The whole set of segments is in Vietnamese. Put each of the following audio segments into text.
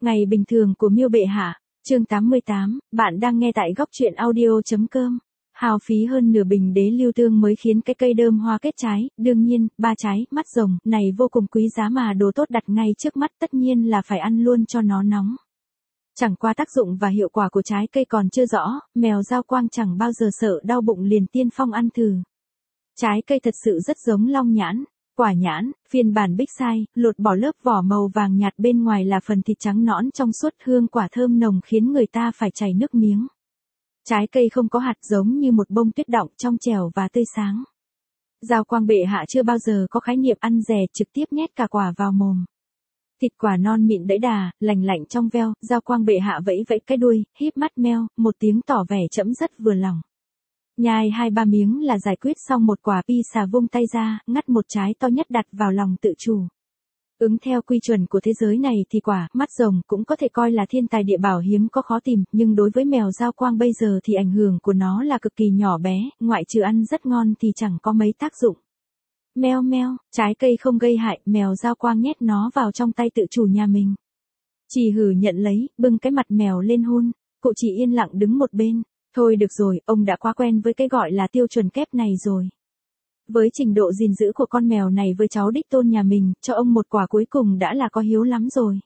Ngày bình thường của Miêu bệ hạ, chương 88, bạn đang nghe tại góc truyện audio.com. Hao phí hơn nửa bình đế lưu tương mới khiến cái cây đơm hoa kết trái, đương nhiên, 3 trái, mắt rồng, này vô cùng quý giá mà đồ tốt đặt ngay trước mắt tất nhiên là phải ăn luôn cho nó nóng. Chẳng qua tác dụng và hiệu quả của trái cây còn chưa rõ, mèo Giao Quang chẳng bao giờ sợ đau bụng liền tiên phong ăn thử. Trái cây thật sự rất giống long nhãn. Quả nhãn, phiên bản big size, lột bỏ lớp vỏ màu vàng nhạt bên ngoài là phần thịt trắng nõn trong suốt, hương quả thơm nồng khiến người ta phải chảy nước miếng. Trái cây không có hạt giống như một bông tuyết đọng, trong trẻo và tươi sáng. Giao Quang bệ hạ chưa bao giờ có khái niệm ăn rẻ, trực tiếp nhét cả quả vào mồm. Thịt quả non mịn đẫy đà, lành lạnh trong veo, Giao Quang bệ hạ vẫy vẫy cái đuôi, híp mắt meo, một tiếng tỏ vẻ trẫm rất vừa lòng. Nhai 2-3 miếng là giải quyết xong một quả pizza, vung tay ra, ngắt một trái to nhất đặt vào lòng tự chủ. Ứng theo quy chuẩn của thế giới này thì quả mắt rồng cũng có thể coi là thiên tài địa bảo hiếm có khó tìm, nhưng đối với mèo Giao Quang bây giờ thì ảnh hưởng của nó là cực kỳ nhỏ bé, ngoại trừ ăn rất ngon thì chẳng có mấy tác dụng. Meo meo, trái cây không gây hại, mèo Giao Quang nhét nó vào trong tay tự chủ nhà mình. Chỉ hử nhận lấy, bưng cái mặt mèo lên hôn, cụ chỉ yên lặng đứng một bên. Thôi được rồi, ông đã quá quen với cái gọi là tiêu chuẩn kép này rồi. Với trình độ gìn giữ của con mèo này với cháu đích tôn nhà mình, cho ông một quả cuối cùng đã là có hiếu lắm rồi.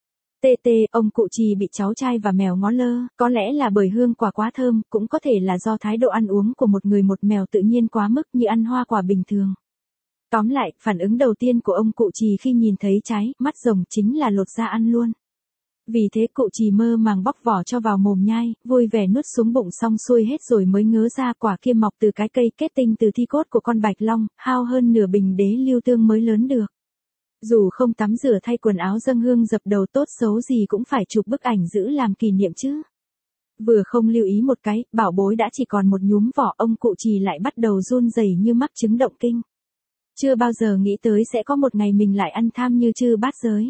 Ông cụ Trì bị cháu trai và mèo ngó lơ, có lẽ là bởi hương quả quá thơm, cũng có thể là do thái độ ăn uống của một người một mèo tự nhiên quá mức như ăn hoa quả bình thường. Tóm lại, phản ứng đầu tiên của ông cụ Trì khi nhìn thấy trái mắt rồng chính là lột ra ăn luôn. Vì thế cụ Trì mơ màng bóc vỏ cho vào mồm nhai, vui vẻ nuốt xuống bụng xong xuôi hết rồi mới ngớ ra quả kia mọc từ cái cây kết tinh từ thi cốt của con bạch long, hao hơn nửa bình đế lưu tương mới lớn được. Dù không tắm rửa thay quần áo dâng hương dập đầu tốt xấu gì cũng phải chụp bức ảnh giữ làm kỷ niệm chứ. Vừa không lưu ý một cái, bảo bối đã chỉ còn một nhúm vỏ, ông cụ Trì lại bắt đầu run rẩy như mắc chứng động kinh. Chưa bao giờ nghĩ tới sẽ có một ngày mình lại ăn tham như chư bát giới.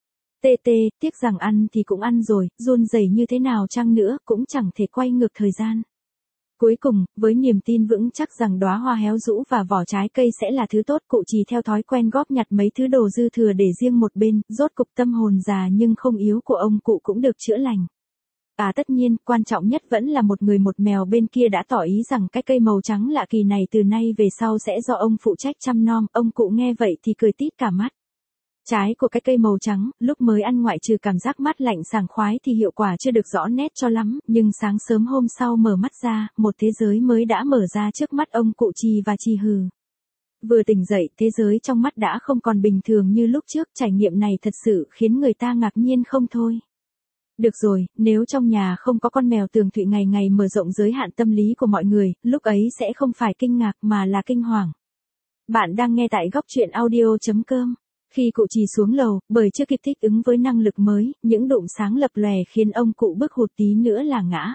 Tiếc rằng ăn thì cũng ăn rồi, run rẩy như thế nào chăng nữa cũng chẳng thể quay ngược thời gian. Cuối cùng, với niềm tin vững chắc rằng đóa hoa héo rũ và vỏ trái cây sẽ là thứ tốt, cụ Trì theo thói quen góp nhặt mấy thứ đồ dư thừa để riêng một bên, rốt cục tâm hồn già nhưng không yếu của ông cụ cũng được chữa lành. Tất nhiên, quan trọng nhất vẫn là một người một mèo bên kia đã tỏ ý rằng cái cây màu trắng lạ kỳ này từ nay về sau sẽ do ông phụ trách chăm nom, ông cụ nghe vậy thì cười tít cả mắt. Trái của cái cây màu trắng, lúc mới ăn ngoại trừ cảm giác mát lạnh sảng khoái thì hiệu quả chưa được rõ nét cho lắm, nhưng sáng sớm hôm sau mở mắt ra, một thế giới mới đã mở ra trước mắt ông cụ Trì và Trì hừ. Vừa tỉnh dậy, thế giới trong mắt đã không còn bình thường như lúc trước, trải nghiệm này thật sự khiến người ta ngạc nhiên không thôi. Được rồi, nếu trong nhà không có con mèo Tường Thụy ngày ngày mở rộng giới hạn tâm lý của mọi người, lúc ấy sẽ không phải kinh ngạc mà là kinh hoàng. Bạn đang nghe tại góc truyện audio.com. Khi cụ Trì xuống lầu, bởi chưa kịp thích ứng với năng lực mới, những đụm sáng lập lòe khiến ông cụ bước hụt tí nữa là ngã.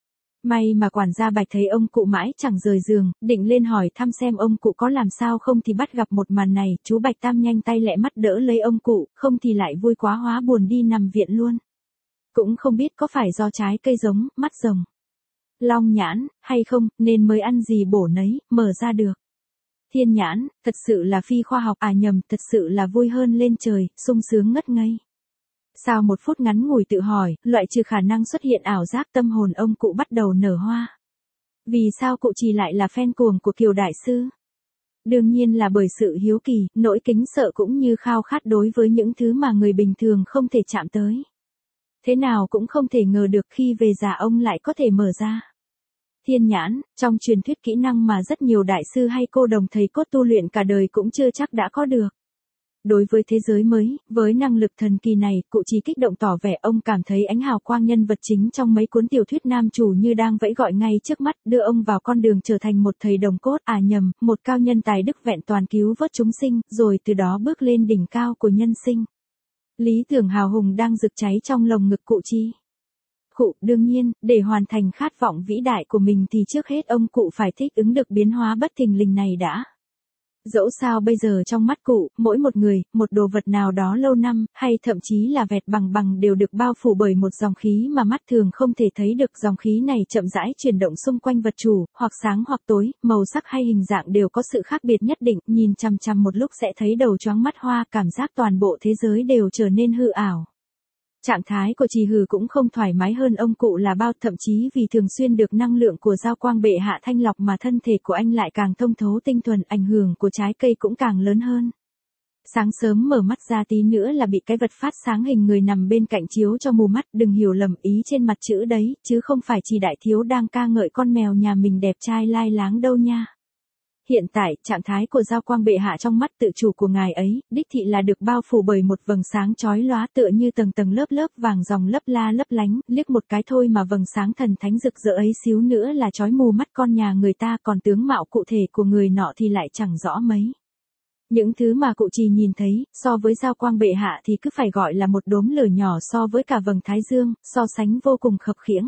May mà quản gia Bạch thấy ông cụ mãi chẳng rời giường, định lên hỏi thăm xem ông cụ có làm sao không thì bắt gặp một màn này, chú Bạch Tam nhanh tay lẹ mắt đỡ lấy ông cụ, không thì lại vui quá hóa buồn đi nằm viện luôn. Cũng không biết có phải do trái cây giống, mắt rồng, long nhãn, hay không, nên mới ăn gì bổ nấy, mở ra được. Thiên nhãn, thật sự là phi khoa học, nhầm, thật sự là vui hơn lên trời, sung sướng ngất ngây. Sau một phút ngắn ngủi tự hỏi, loại trừ khả năng xuất hiện ảo giác, tâm hồn ông cụ bắt đầu nở hoa. Vì sao cụ Trì lại là fan cuồng của Kiều Đại Sư? Đương nhiên là bởi sự hiếu kỳ, nỗi kính sợ cũng như khao khát đối với những thứ mà người bình thường không thể chạm tới. Thế nào cũng không thể ngờ được khi về già ông lại có thể mở ra. Thiên nhãn, trong truyền thuyết kỹ năng mà rất nhiều đại sư hay cô đồng thầy cốt tu luyện cả đời cũng chưa chắc đã có được. Đối với thế giới mới, với năng lực thần kỳ này, cụ Trì kích động tỏ vẻ ông cảm thấy ánh hào quang nhân vật chính trong mấy cuốn tiểu thuyết nam chủ như đang vẫy gọi ngay trước mắt, đưa ông vào con đường trở thành một thầy đồng cốt, nhầm, một cao nhân tài đức vẹn toàn cứu vớt chúng sinh, rồi từ đó bước lên đỉnh cao của nhân sinh. Lý tưởng hào hùng đang rực cháy trong lồng ngực cụ Trì. Đương nhiên, để hoàn thành khát vọng vĩ đại của mình thì trước hết ông cụ phải thích ứng được biến hóa bất thình lình này đã. Dẫu sao bây giờ trong mắt cụ, mỗi một người, một đồ vật nào đó lâu năm, hay thậm chí là vẹt bằng đều được bao phủ bởi một dòng khí mà mắt thường không thể thấy được. Dòng khí này chậm rãi chuyển động xung quanh vật chủ, hoặc sáng hoặc tối, màu sắc hay hình dạng đều có sự khác biệt nhất định, nhìn chằm chằm một lúc sẽ thấy đầu choáng mắt hoa, cảm giác toàn bộ thế giới đều trở nên hư ảo. Trạng thái của Trì Hử cũng không thoải mái hơn ông cụ là bao, thậm chí vì thường xuyên được năng lượng của Giao Quang bệ hạ thanh lọc mà thân thể của anh lại càng thông thấu tinh thuần, ảnh hưởng của trái cây cũng càng lớn hơn. Sáng sớm mở mắt ra tí nữa là bị cái vật phát sáng hình người nằm bên cạnh chiếu cho mù mắt, đừng hiểu lầm ý trên mặt chữ đấy, chứ không phải Trì đại thiếu đang ca ngợi con mèo nhà mình đẹp trai lai láng đâu nha. Hiện tại, trạng thái của Giao Quang bệ hạ trong mắt tự chủ của ngài ấy, đích thị là được bao phủ bởi một vầng sáng chói lóa tựa như tầng tầng lớp lớp vàng ròng lấp la lấp lánh, liếc một cái thôi mà vầng sáng thần thánh rực rỡ ấy xíu nữa là chói mù mắt con nhà người ta, còn tướng mạo cụ thể của người nọ thì lại chẳng rõ mấy. Những thứ mà cụ Trì nhìn thấy, so với Giao Quang bệ hạ thì cứ phải gọi là một đốm lửa nhỏ so với cả vầng thái dương, so sánh vô cùng khập khiễng.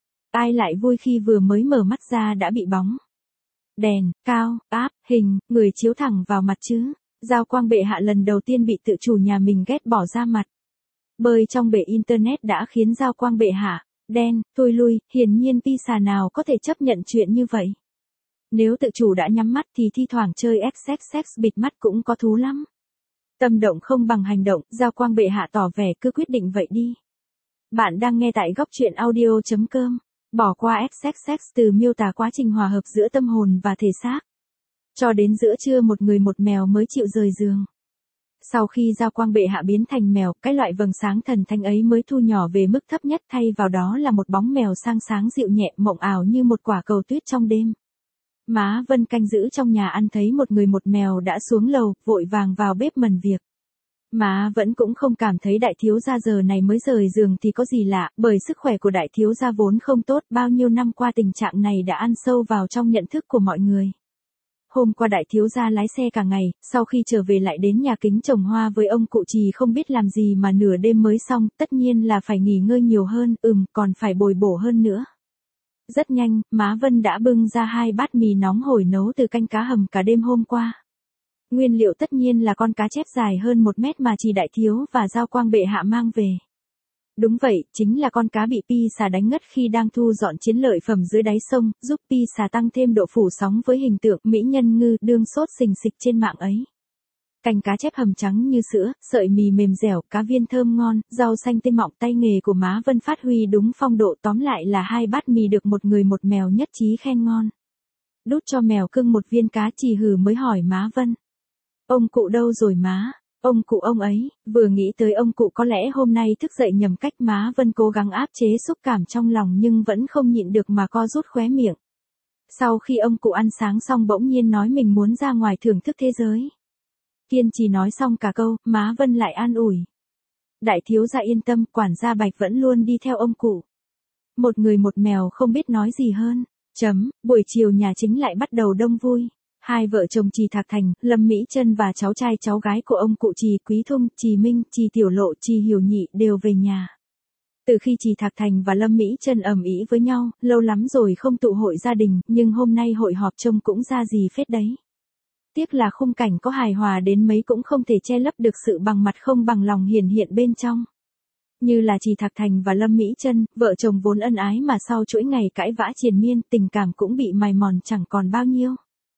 Ai lại vui khi vừa mới mở mắt ra đã bị bóng đèn, cao, áp, hình, người chiếu thẳng vào mặt chứ. Giao Quang bệ hạ lần đầu tiên bị tự chủ nhà mình ghét bỏ ra mặt. Bơi trong bể internet đã khiến Giao Quang bệ hạ đen, thui lui, hiển nhiên pi xà nào có thể chấp nhận chuyện như vậy. Nếu tự chủ đã nhắm mắt thì thi thoảng chơi XXX bịt mắt cũng có thú lắm. Tâm động không bằng hành động, Giao Quang bệ hạ tỏ vẻ cứ quyết định vậy đi. Bạn đang nghe tại góc truyện audio.com. Bỏ qua XXX từ miêu tả quá trình hòa hợp giữa tâm hồn và thể xác. Cho đến giữa trưa một người một mèo mới chịu rời giường. Sau khi Giao Quang bệ hạ biến thành mèo, cái loại vầng sáng thần thánh ấy mới thu nhỏ về mức thấp nhất, thay vào đó là một bóng mèo sang sáng dịu nhẹ mộng ảo như một quả cầu tuyết trong đêm. Má Vân canh giữ trong nhà ăn thấy một người một mèo đã xuống lầu, vội vàng vào bếp mần việc. Má vẫn cũng không cảm thấy đại thiếu gia giờ này mới rời giường thì có gì lạ, bởi sức khỏe của đại thiếu gia vốn không tốt, bao nhiêu năm qua tình trạng này đã ăn sâu vào trong nhận thức của mọi người. Hôm qua đại thiếu gia lái xe cả ngày, sau khi trở về lại đến nhà kính trồng hoa với ông cụ Trì không biết làm gì mà nửa đêm mới xong, tất nhiên là phải nghỉ ngơi nhiều hơn, còn phải bồi bổ hơn nữa. Rất nhanh, má Vân đã bưng ra 2 bát mì nóng hổi nấu từ canh cá hầm cả đêm hôm qua. Nguyên liệu tất nhiên là con cá chép dài hơn 1 mét mà Trì đại thiếu và Giao Quang bệ hạ mang về. Đúng vậy, chính là con cá bị pi xà đánh ngất khi đang thu dọn chiến lợi phẩm dưới đáy sông, giúp pi xà tăng thêm độ phủ sóng với hình tượng mỹ nhân ngư đương sốt xình xịch trên mạng ấy. Canh cá chép hầm trắng như sữa, sợi mì mềm dẻo, cá viên thơm ngon, rau xanh tươi mọng, tay nghề của má Vân phát huy đúng phong độ, tóm lại là 2 bát mì được một người một mèo nhất trí khen ngon. Đút cho mèo cưng một viên cá, Trì Hử mới hỏi má Vân. Ông cụ đâu rồi má? Ông cụ ông ấy, vừa nghĩ tới ông cụ có lẽ hôm nay thức dậy nhầm cách, má Vân cố gắng áp chế xúc cảm trong lòng nhưng vẫn không nhịn được mà co rút khóe miệng. Sau khi ông cụ ăn sáng xong bỗng nhiên nói mình muốn ra ngoài thưởng thức thế giới. Kiên trì nói xong cả câu, má Vân lại an ủi. Đại thiếu gia yên tâm, quản gia Bạch vẫn luôn đi theo ông cụ. Một người một mèo không biết nói gì hơn. Buổi chiều nhà chính lại bắt đầu đông vui. 2 vợ chồng Trì Thạc Thành, Lâm Mỹ Trân và cháu trai cháu gái của ông cụ Trì, Quý Thung, Trì Minh, Trì Tiểu Lộ, Trì Hiểu Nhị đều về nhà. Từ khi Trì Thạc Thành và Lâm Mỹ Trân ầm ĩ với nhau, lâu lắm rồi không tụ hội gia đình, nhưng hôm nay hội họp trông cũng ra gì phết đấy. Tiếc là khung cảnh có hài hòa đến mấy cũng không thể che lấp được sự bằng mặt không bằng lòng hiển hiện bên trong. Như là Trì Thạc Thành và Lâm Mỹ Trân, vợ chồng vốn ân ái mà sau chuỗi ngày cãi vã triền miên, tình cảm cũng bị mài mòn chẳng còn bao nhiêu.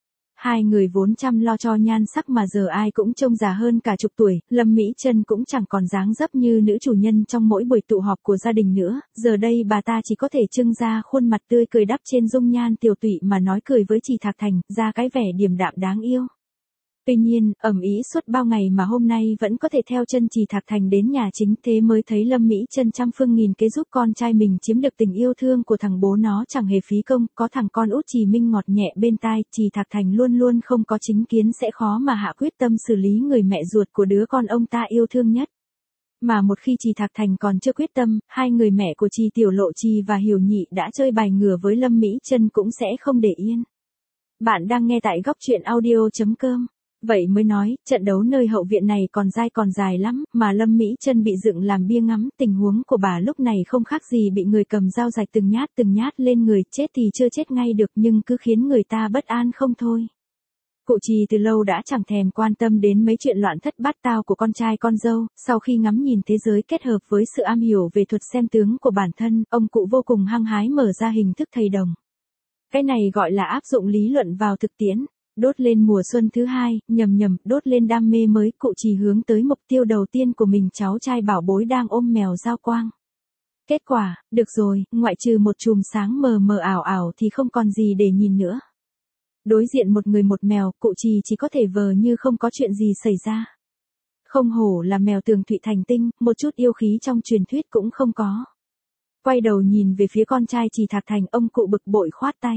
2 người vốn chăm lo cho nhan sắc mà giờ ai cũng trông già hơn cả chục tuổi, Lâm Mỹ Trân cũng chẳng còn dáng dấp như nữ chủ nhân trong mỗi buổi tụ họp của gia đình nữa, giờ đây bà ta chỉ có thể trưng ra khuôn mặt tươi cười đắp trên dung nhan tiều tụy mà nói cười với Trì Thạc Thành, ra cái vẻ điềm đạm đáng yêu. Tuy nhiên, ầm ĩ suốt bao ngày mà hôm nay vẫn có thể theo chân Trì Thạc Thành đến nhà chính, thế mới thấy Lâm Mỹ Trân trăm phương nghìn kế giúp con trai mình chiếm được tình yêu thương của thằng bố nó chẳng hề phí công, có thằng con út Trì Minh ngọt nhẹ bên tai, Trì Thạc Thành luôn luôn không có chính kiến sẽ khó mà hạ quyết tâm xử lý người mẹ ruột của đứa con ông ta yêu thương nhất. Mà một khi Trì Thạc Thành còn chưa quyết tâm, 2 người mẹ của Trì Tiểu Lộ Trì và Hiểu Nhị đã chơi bài ngửa với Lâm Mỹ Trân cũng sẽ không để yên. Bạn đang nghe tại góc truyện audio.com. Vậy mới nói, trận đấu nơi hậu viện này còn dài lắm, mà Lâm Mỹ Trân bị dựng làm bia ngắm, tình huống của bà lúc này không khác gì bị người cầm dao rạch từng nhát lên người, chết thì chưa chết ngay được nhưng cứ khiến người ta bất an không thôi. Cụ Trì từ lâu đã chẳng thèm quan tâm đến mấy chuyện loạn thất bát tao của con trai con dâu, sau khi ngắm nhìn thế giới kết hợp với sự am hiểu về thuật xem tướng của bản thân, ông cụ vô cùng hăng hái mở ra hình thức thầy đồng. Cái này gọi là áp dụng lý luận vào thực tiễn. Đốt lên mùa xuân thứ hai, đốt lên đam mê mới, cụ Trì hướng tới mục tiêu đầu tiên của mình, cháu trai bảo bối đang ôm mèo giao quang. Kết quả, được rồi, ngoại trừ một chùm sáng mờ mờ ảo ảo thì không còn gì để nhìn nữa. Đối diện một người một mèo, cụ Trì chỉ có thể vờ như không có chuyện gì xảy ra. Không hổ là mèo tường thụy thành tinh, một chút yêu khí trong truyền thuyết cũng không có. Quay đầu nhìn về phía con trai Trì Thạc Thành, ông cụ bực bội khoát tay.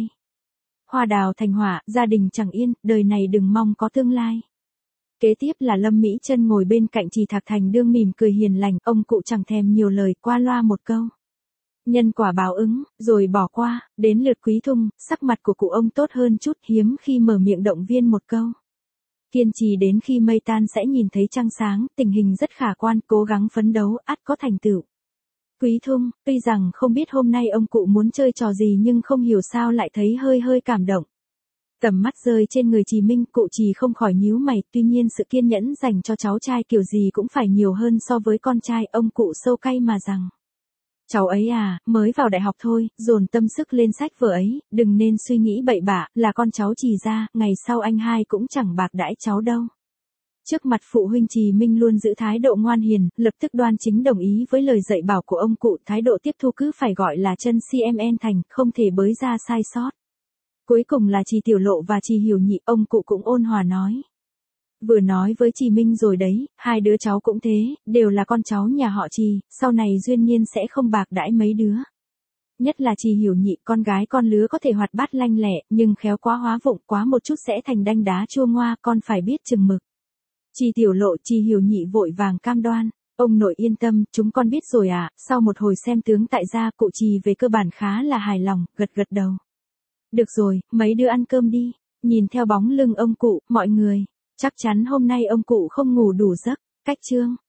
Hoa đào thành hỏa, gia đình chẳng yên, đời này đừng mong có tương lai. Kế tiếp là Lâm Mỹ Chân ngồi bên cạnh Trì Thạc Thành đương mỉm cười hiền lành, ông cụ chẳng thèm nhiều lời, qua loa một câu. Nhân quả báo ứng, rồi bỏ qua, đến lượt Quý Thung, sắc mặt của cụ ông tốt hơn chút, hiếm khi mở miệng động viên một câu. Kiên trì đến khi mây tan sẽ nhìn thấy trăng sáng, tình hình rất khả quan, cố gắng phấn đấu, ắt có thành tựu. Quý Thung, tuy rằng không biết hôm nay ông cụ muốn chơi trò gì nhưng không hiểu sao lại thấy hơi cảm động. Tầm mắt rơi trên người Trì Minh, cụ Trì không khỏi nhíu mày, tuy nhiên sự kiên nhẫn dành cho cháu trai kiểu gì cũng phải nhiều hơn so với con trai, ông cụ sâu cay mà rằng. Cháu ấy à, mới vào đại học thôi, dồn tâm sức lên sách vở ấy, đừng nên suy nghĩ bậy bạ, là con cháu Trì gia, ngày sau anh hai cũng chẳng bạc đãi cháu đâu. Trước mặt phụ huynh, Trì Minh luôn giữ thái độ ngoan hiền, lập tức đoan chính đồng ý với lời dạy bảo của ông cụ, thái độ tiếp thu cứ phải gọi là chân CMN thành, không thể bới ra sai sót. Cuối cùng là Trì Tiểu Lộ và Trì Hiểu Nhị, ông cụ cũng ôn hòa nói. Vừa nói với Trì Minh rồi đấy, hai đứa cháu cũng thế, đều là con cháu nhà họ Trì, sau này duyên nhiên sẽ không bạc đãi mấy đứa. Nhất là Trì Hiểu Nhị, con gái con lứa có thể hoạt bát lanh lẹ, nhưng khéo quá hóa vụng, quá một chút sẽ thành đanh đá chua ngoa, con phải biết chừng mực. Trì Tiểu Lộ, Trì Hiểu Nhị vội vàng cam đoan. Ông nội yên tâm, chúng con biết rồi ạ. Sau một hồi xem tướng tại gia, cụ Trì về cơ bản khá là hài lòng, gật đầu. Được rồi, mấy đứa ăn cơm đi. Nhìn theo bóng lưng ông cụ, mọi người, chắc chắn hôm nay ông cụ không ngủ đủ giấc. Cách chương